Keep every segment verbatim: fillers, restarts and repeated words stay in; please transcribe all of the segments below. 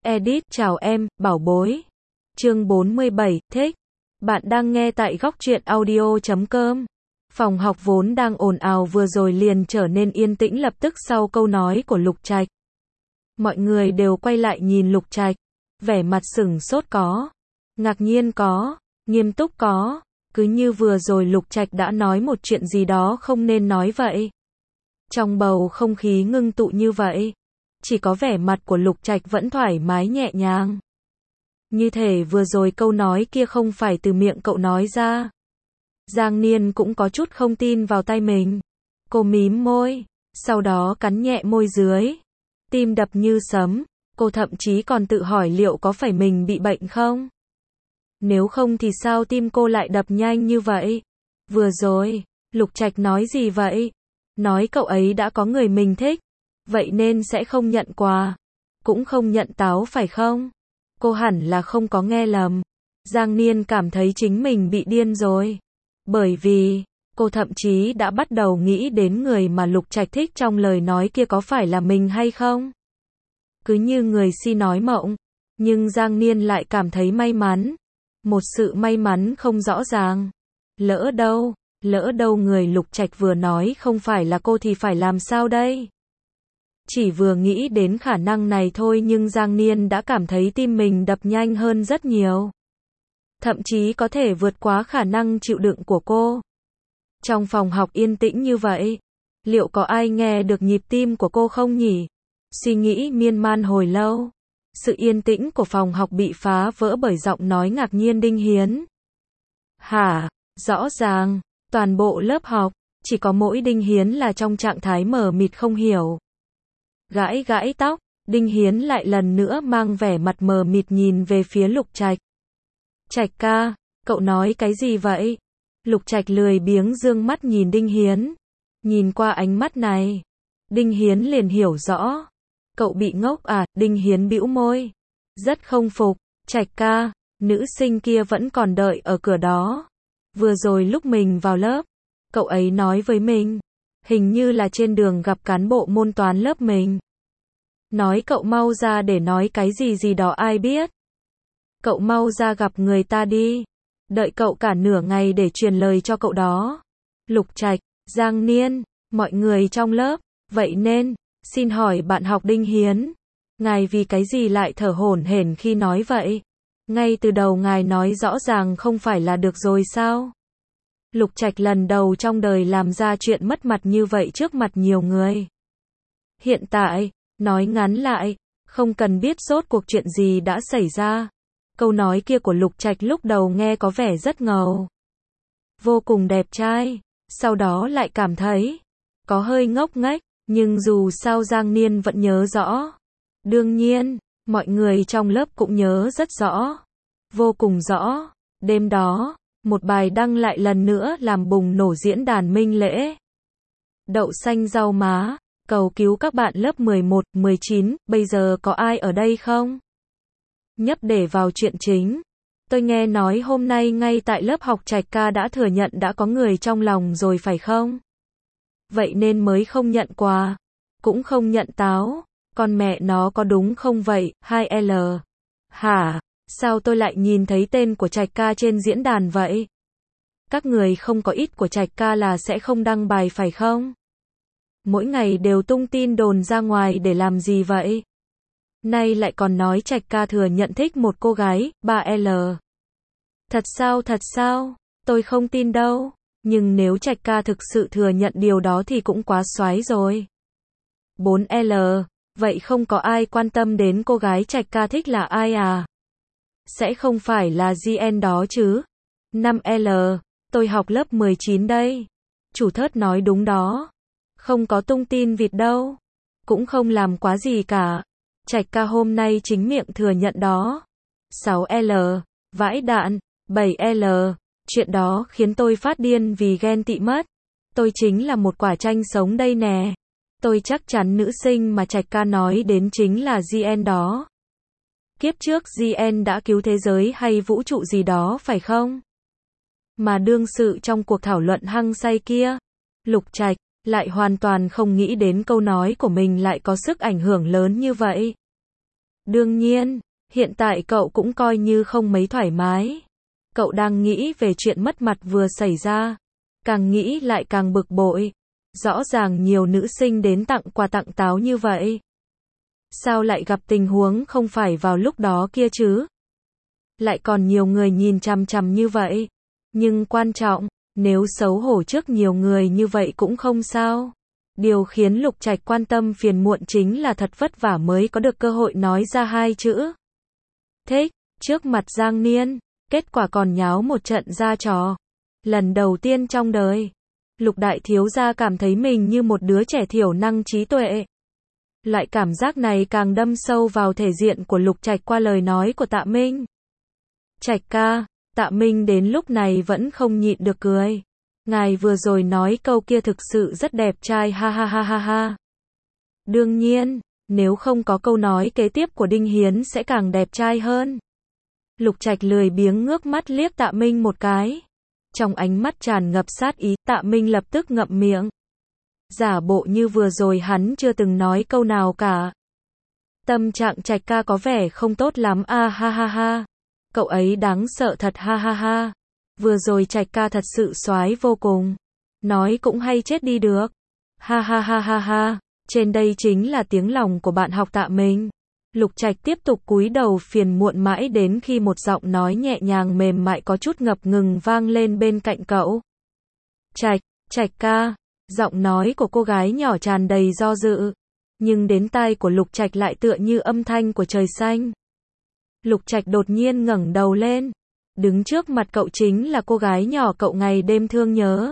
Edit, chào em, bảo bối. Chương bốn mươi bảy, thích. Bạn đang nghe tại góc truyện audio chấm com. Phòng học vốn đang ồn ào vừa rồi liền trở nên yên tĩnh lập tức sau câu nói của Lục Trạch. Mọi người đều quay lại nhìn Lục Trạch, vẻ mặt sửng sốt có, ngạc nhiên có, nghiêm túc có, cứ như vừa rồi Lục Trạch đã nói một chuyện gì đó không nên nói vậy. Trong bầu không khí ngưng tụ như vậy, chỉ có vẻ mặt của Lục Trạch vẫn thoải mái nhẹ nhàng. Như thể vừa rồi câu nói kia không phải từ miệng cậu nói ra. Giang Niên cũng có chút không tin vào tai mình. Cô mím môi, sau đó cắn nhẹ môi dưới. Tim đập như sấm, cô thậm chí còn tự hỏi liệu có phải mình bị bệnh không? Nếu không thì sao tim cô lại đập nhanh như vậy? Vừa rồi, Lục Trạch nói gì vậy? Nói cậu ấy đã có người mình thích, vậy nên sẽ không nhận quà, cũng không nhận táo phải không? Cô hẳn là không có nghe lầm. Giang Niên cảm thấy chính mình bị điên rồi. Bởi vì, cô thậm chí đã bắt đầu nghĩ đến người mà Lục Trạch thích trong lời nói kia có phải là mình hay không? Cứ như người si nói mộng, nhưng Giang Niên lại cảm thấy may mắn. Một sự may mắn không rõ ràng. Lỡ đâu, lỡ đâu người Lục Trạch vừa nói không phải là cô thì phải làm sao đây? Chỉ vừa nghĩ đến khả năng này thôi nhưng Giang Niên đã cảm thấy tim mình đập nhanh hơn rất nhiều. Thậm chí có thể vượt quá khả năng chịu đựng của cô. Trong phòng học yên tĩnh như vậy, liệu có ai nghe được nhịp tim của cô không nhỉ? Suy nghĩ miên man hồi lâu. Sự yên tĩnh của phòng học bị phá vỡ bởi giọng nói ngạc nhiên Đinh Hiến. Hả? Rõ ràng, toàn bộ lớp học, chỉ có mỗi Đinh Hiến là trong trạng thái mờ mịt không hiểu. Gãi gãi tóc, Đinh Hiến lại lần nữa mang vẻ mặt mờ mịt nhìn về phía Lục Trạch. Trạch ca, cậu nói cái gì vậy? Lục Trạch lười biếng dương mắt nhìn Đinh Hiến. Nhìn qua ánh mắt này, Đinh Hiến liền hiểu rõ. Cậu bị ngốc à? Đinh Hiến bĩu môi. Rất không phục. Trạch ca, nữ sinh kia vẫn còn đợi ở cửa đó. Vừa rồi lúc mình vào lớp, cậu ấy nói với mình, hình như là trên đường gặp cán bộ môn toán lớp mình. Nói cậu mau ra để nói cái gì gì đó ai biết. Cậu mau ra gặp người ta đi. Đợi cậu cả nửa ngày để truyền lời cho cậu đó. Lục Trạch, Giang Niên, mọi người trong lớp, vậy nên, xin hỏi bạn học Đinh Hiến, ngài vì cái gì lại thở hổn hển khi nói vậy? Ngay từ đầu ngài nói rõ ràng không phải là được rồi sao? Lục Trạch lần đầu trong đời làm ra chuyện mất mặt như vậy trước mặt nhiều người. Hiện tại, nói ngắn lại, không cần biết rốt cuộc chuyện gì đã xảy ra. Câu nói kia của Lục Trạch lúc đầu nghe có vẻ rất ngầu, vô cùng đẹp trai, sau đó lại cảm thấy có hơi ngốc nghếch, nhưng dù sao Giang Niên vẫn nhớ rõ. Đương nhiên, mọi người trong lớp cũng nhớ rất rõ, vô cùng rõ. Đêm đó, một bài đăng lại lần nữa làm bùng nổ diễn đàn minh lễ. Đậu xanh rau má, cầu cứu các bạn lớp mười một, mười chín, bây giờ có ai ở đây không? Nhấp để vào chuyện chính. Tôi nghe nói hôm nay ngay tại lớp học Trạch ca đã thừa nhận đã có người trong lòng rồi phải không? Vậy nên mới không nhận quà, cũng không nhận táo. Con mẹ nó có đúng không vậy? hai L. Hả? Sao tôi lại nhìn thấy tên của Trạch ca trên diễn đàn vậy? Các người không có ít của Trạch ca là sẽ không đăng bài phải không? Mỗi ngày đều tung tin đồn ra ngoài để làm gì vậy? Nay lại còn nói Trạch ca thừa nhận thích một cô gái, ba L. Thật sao thật sao? Tôi không tin đâu. Nhưng nếu Trạch ca thực sự thừa nhận điều đó thì cũng quá xoái rồi. bốn L. Vậy không có ai quan tâm đến cô gái Trạch ca thích là ai à? Sẽ không phải là giê en đó chứ? năm L. Tôi học lớp mười chín đây. Chủ thớt nói đúng đó. Không có tung tin vịt đâu. Cũng không làm quá gì cả. Trạch ca hôm nay chính miệng thừa nhận đó. sáu L. Vãi đạn. bảy L. Chuyện đó khiến tôi phát điên vì ghen tị mất. Tôi chính là một quả chanh sống đây nè. Tôi chắc chắn nữ sinh mà Trạch ca nói đến chính là giê en đó. Kiếp trước giê en đã cứu thế giới hay vũ trụ gì đó phải không? Mà đương sự trong cuộc thảo luận hăng say kia, Lục Trạch lại hoàn toàn không nghĩ đến câu nói của mình lại có sức ảnh hưởng lớn như vậy. Đương nhiên, hiện tại cậu cũng coi như không mấy thoải mái. Cậu đang nghĩ về chuyện mất mặt vừa xảy ra. Càng nghĩ lại càng bực bội. Rõ ràng nhiều nữ sinh đến tặng quà tặng táo như vậy. Sao lại gặp tình huống không phải vào lúc đó kia chứ? Lại còn nhiều người nhìn chằm chằm như vậy. Nhưng quan trọng, nếu xấu hổ trước nhiều người như vậy cũng không sao. Điều khiến Lục Trạch quan tâm phiền muộn chính là thật vất vả mới có được cơ hội nói ra hai chữ. Thích, trước mặt Giang Niên, kết quả còn nháo một trận ra trò. Lần đầu tiên trong đời, Lục đại thiếu gia cảm thấy mình như một đứa trẻ thiểu năng trí tuệ. Loại cảm giác này càng đâm sâu vào thể diện của Lục Trạch qua lời nói của Tạ Minh. Trạch ca, Tạ Minh đến lúc này vẫn không nhịn được cười. Ngài vừa rồi nói câu kia thực sự rất đẹp trai ha ha ha ha ha. Đương nhiên, nếu không có câu nói kế tiếp của Đinh Hiến sẽ càng đẹp trai hơn. Lục Trạch lười biếng ngước mắt liếc Tạ Minh một cái. Trong ánh mắt tràn ngập sát ý, Tạ Minh lập tức ngậm miệng. Giả bộ như vừa rồi hắn chưa từng nói câu nào cả. Tâm trạng Trạch ca có vẻ không tốt lắm a ha ha ha. Cậu ấy đáng sợ thật ha ha ha. Vừa rồi Trạch ca thật sự soái vô cùng. Nói cũng hay chết đi được. Ha ha ha ha ha. Trên đây chính là tiếng lòng của bạn học Tạ Minh. Lục Trạch tiếp tục cúi đầu phiền muộn mãi đến khi một giọng nói nhẹ nhàng mềm mại có chút ngập ngừng vang lên bên cạnh cậu. Trạch, Trạch ca. Giọng nói của cô gái nhỏ tràn đầy do dự. Nhưng đến tai của Lục Trạch lại tựa như âm thanh của trời xanh. Lục Trạch đột nhiên ngẩng đầu lên. Đứng trước mặt cậu chính là cô gái nhỏ cậu ngày đêm thương nhớ.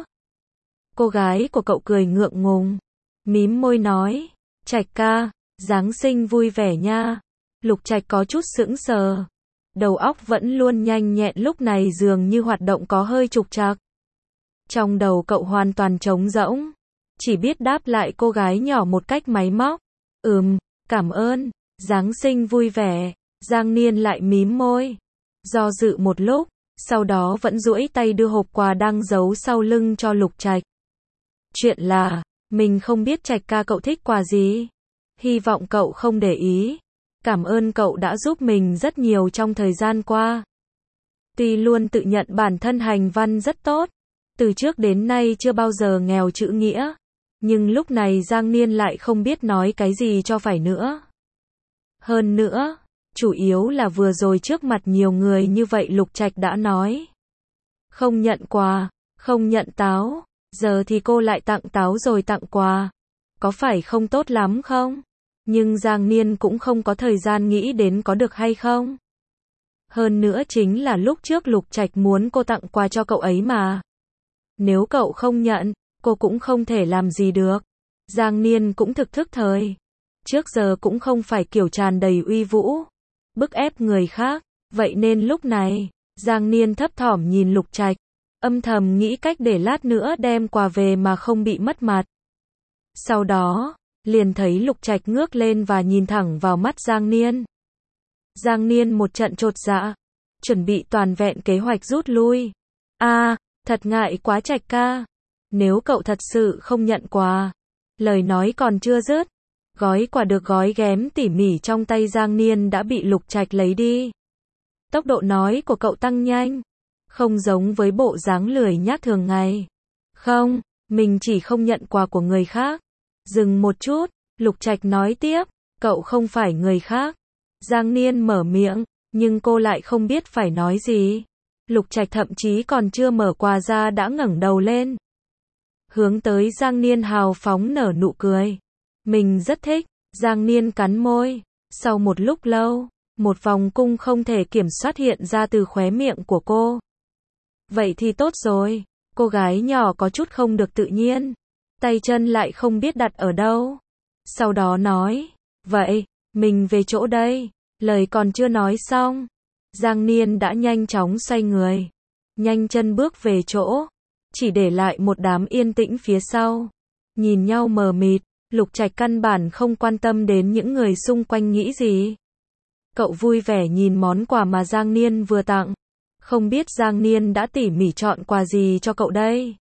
Cô gái của cậu cười ngượng ngùng. Mím môi nói. Trạch ca, Giáng sinh vui vẻ nha. Lục Trạch có chút sững sờ. Đầu óc vẫn luôn nhanh nhẹn lúc này dường như hoạt động có hơi trục trặc. Trong đầu cậu hoàn toàn trống rỗng. Chỉ biết đáp lại cô gái nhỏ một cách máy móc. Ừm, cảm ơn. Giáng sinh vui vẻ. Giang Niên lại mím môi. Do dự một lúc, sau đó vẫn duỗi tay đưa hộp quà đang giấu sau lưng cho Lục Trạch. Chuyện là, mình không biết Trạch ca cậu thích quà gì. Hy vọng cậu không để ý. Cảm ơn cậu đã giúp mình rất nhiều trong thời gian qua. Tuy luôn tự nhận bản thân hành văn rất tốt. Từ trước đến nay chưa bao giờ nghèo chữ nghĩa. Nhưng lúc này Giang Niên lại không biết nói cái gì cho phải nữa. Hơn nữa, chủ yếu là vừa rồi trước mặt nhiều người như vậy Lục Trạch đã nói. Không nhận quà, không nhận táo, giờ thì cô lại tặng táo rồi tặng quà. Có phải không tốt lắm không? Nhưng Giang Niên cũng không có thời gian nghĩ đến có được hay không. Hơn nữa chính là lúc trước Lục Trạch muốn cô tặng quà cho cậu ấy mà. Nếu cậu không nhận, cô cũng không thể làm gì được. Giang Niên cũng thực thức thời. Trước giờ cũng không phải kiểu tràn đầy uy vũ. Bức ép người khác. Vậy nên lúc này, Giang Niên thấp thỏm nhìn Lục Trạch. Âm thầm nghĩ cách để lát nữa đem quà về mà không bị mất mặt. Sau đó, liền thấy Lục Trạch ngước lên và nhìn thẳng vào mắt Giang Niên. Giang Niên một trận chột dạ. Chuẩn bị toàn vẹn kế hoạch rút lui. À, thật ngại quá Trạch ca. Nếu cậu thật sự không nhận quà. Lời nói còn chưa dứt. Gói quà được gói ghém tỉ mỉ trong tay Giang Niên đã bị Lục Trạch lấy đi. Tốc độ nói của cậu tăng nhanh. Không giống với bộ dáng lười nhác thường ngày. Không, mình chỉ không nhận quà của người khác. Dừng một chút, Lục Trạch nói tiếp. Cậu không phải người khác. Giang Niên mở miệng, nhưng cô lại không biết phải nói gì. Lục Trạch thậm chí còn chưa mở quà ra đã ngẩng đầu lên. Hướng tới Giang Niên hào phóng nở nụ cười. Mình rất thích. Giang Niên cắn môi. Sau một lúc lâu, một vòng cung không thể kiểm soát hiện ra từ khóe miệng của cô. Vậy thì tốt rồi. Cô gái nhỏ có chút không được tự nhiên. Tay chân lại không biết đặt ở đâu. Sau đó nói. Vậy, mình về chỗ đây. Lời còn chưa nói xong. Giang Niên đã nhanh chóng xoay người. Nhanh chân bước về chỗ. Chỉ để lại một đám yên tĩnh phía sau. Nhìn nhau mờ mịt. Lục Trạch căn bản không quan tâm đến những người xung quanh nghĩ gì. Cậu vui vẻ nhìn món quà mà Giang Niên vừa tặng. Không biết Giang Niên đã tỉ mỉ chọn quà gì cho cậu đây.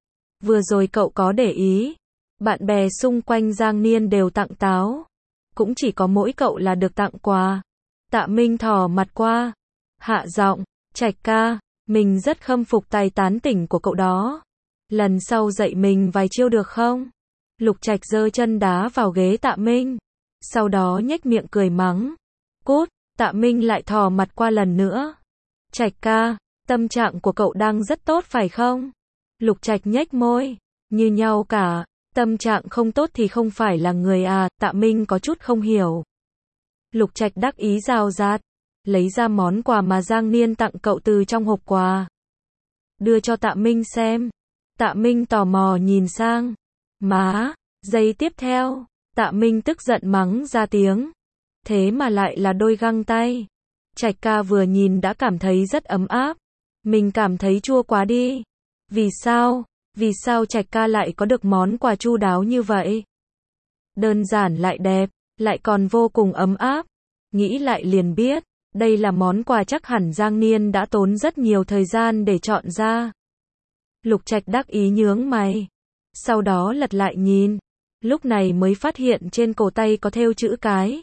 Vừa rồi cậu có để ý. Bạn bè xung quanh Giang Niên đều tặng táo. Cũng chỉ có mỗi cậu là được tặng quà. Tạ Minh thò mặt qua, hạ giọng, Trạch ca, mình rất khâm phục tài tán tỉnh của cậu đó. Lần sau dạy mình vài chiêu được không? Lục Trạch giơ chân đá vào ghế Tạ Minh, sau đó nhếch miệng cười mắng. Cút, Tạ Minh lại thò mặt qua lần nữa. Trạch ca, tâm trạng của cậu đang rất tốt phải không? Lục Trạch nhếch môi, như nhau cả, tâm trạng không tốt thì không phải là người à, Tạ Minh có chút không hiểu. Lục Trạch đắc ý rào rạt, lấy ra món quà mà Giang Niên tặng cậu từ trong hộp quà. Đưa cho Tạ Minh xem. Tạ Minh tò mò nhìn sang. Má, giây tiếp theo, Tạ Minh tức giận mắng ra tiếng. Thế mà lại là đôi găng tay. Trạch ca vừa nhìn đã cảm thấy rất ấm áp. Mình cảm thấy chua quá đi. Vì sao? Vì sao Trạch ca lại có được món quà chu đáo như vậy? Đơn giản lại đẹp, lại còn vô cùng ấm áp. Nghĩ lại liền biết, đây là món quà chắc hẳn Giang Niên đã tốn rất nhiều thời gian để chọn ra. Lục Trạch đắc ý nhướng mày. Sau đó lật lại nhìn. Lúc này mới phát hiện trên cổ tay có thêu chữ cái.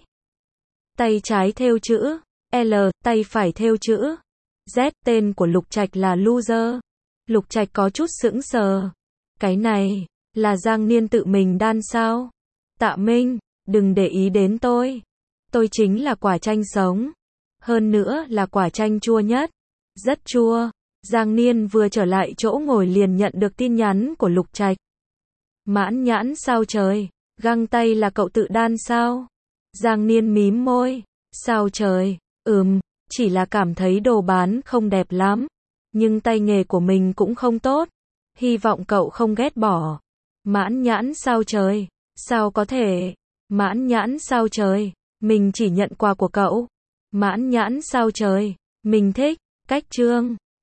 Tay trái thêu chữ L, tay phải thêu chữ Z, tên của Lục Trạch là Loser. Lục Trạch có chút sững sờ. Cái này, là Giang Niên tự mình đan sao? Tạ Minh, đừng để ý đến tôi. Tôi chính là quả chanh sống. Hơn nữa là quả chanh chua nhất. Rất chua. Giang Niên vừa trở lại chỗ ngồi liền nhận được tin nhắn của Lục Trạch. Mãn nhãn sao trời? Găng tay là cậu tự đan sao? Giang Niên mím môi. Sao trời? Ừm, chỉ là cảm thấy đồ bán không đẹp lắm. Nhưng tay nghề của mình cũng không tốt. Hy vọng cậu không ghét bỏ. Mãn nhãn sao trời? Sao có thể? Mãn nhãn sao trời? Mình chỉ nhận quà của cậu. Mãn nhãn sao trời? Mình thích. Cách chương.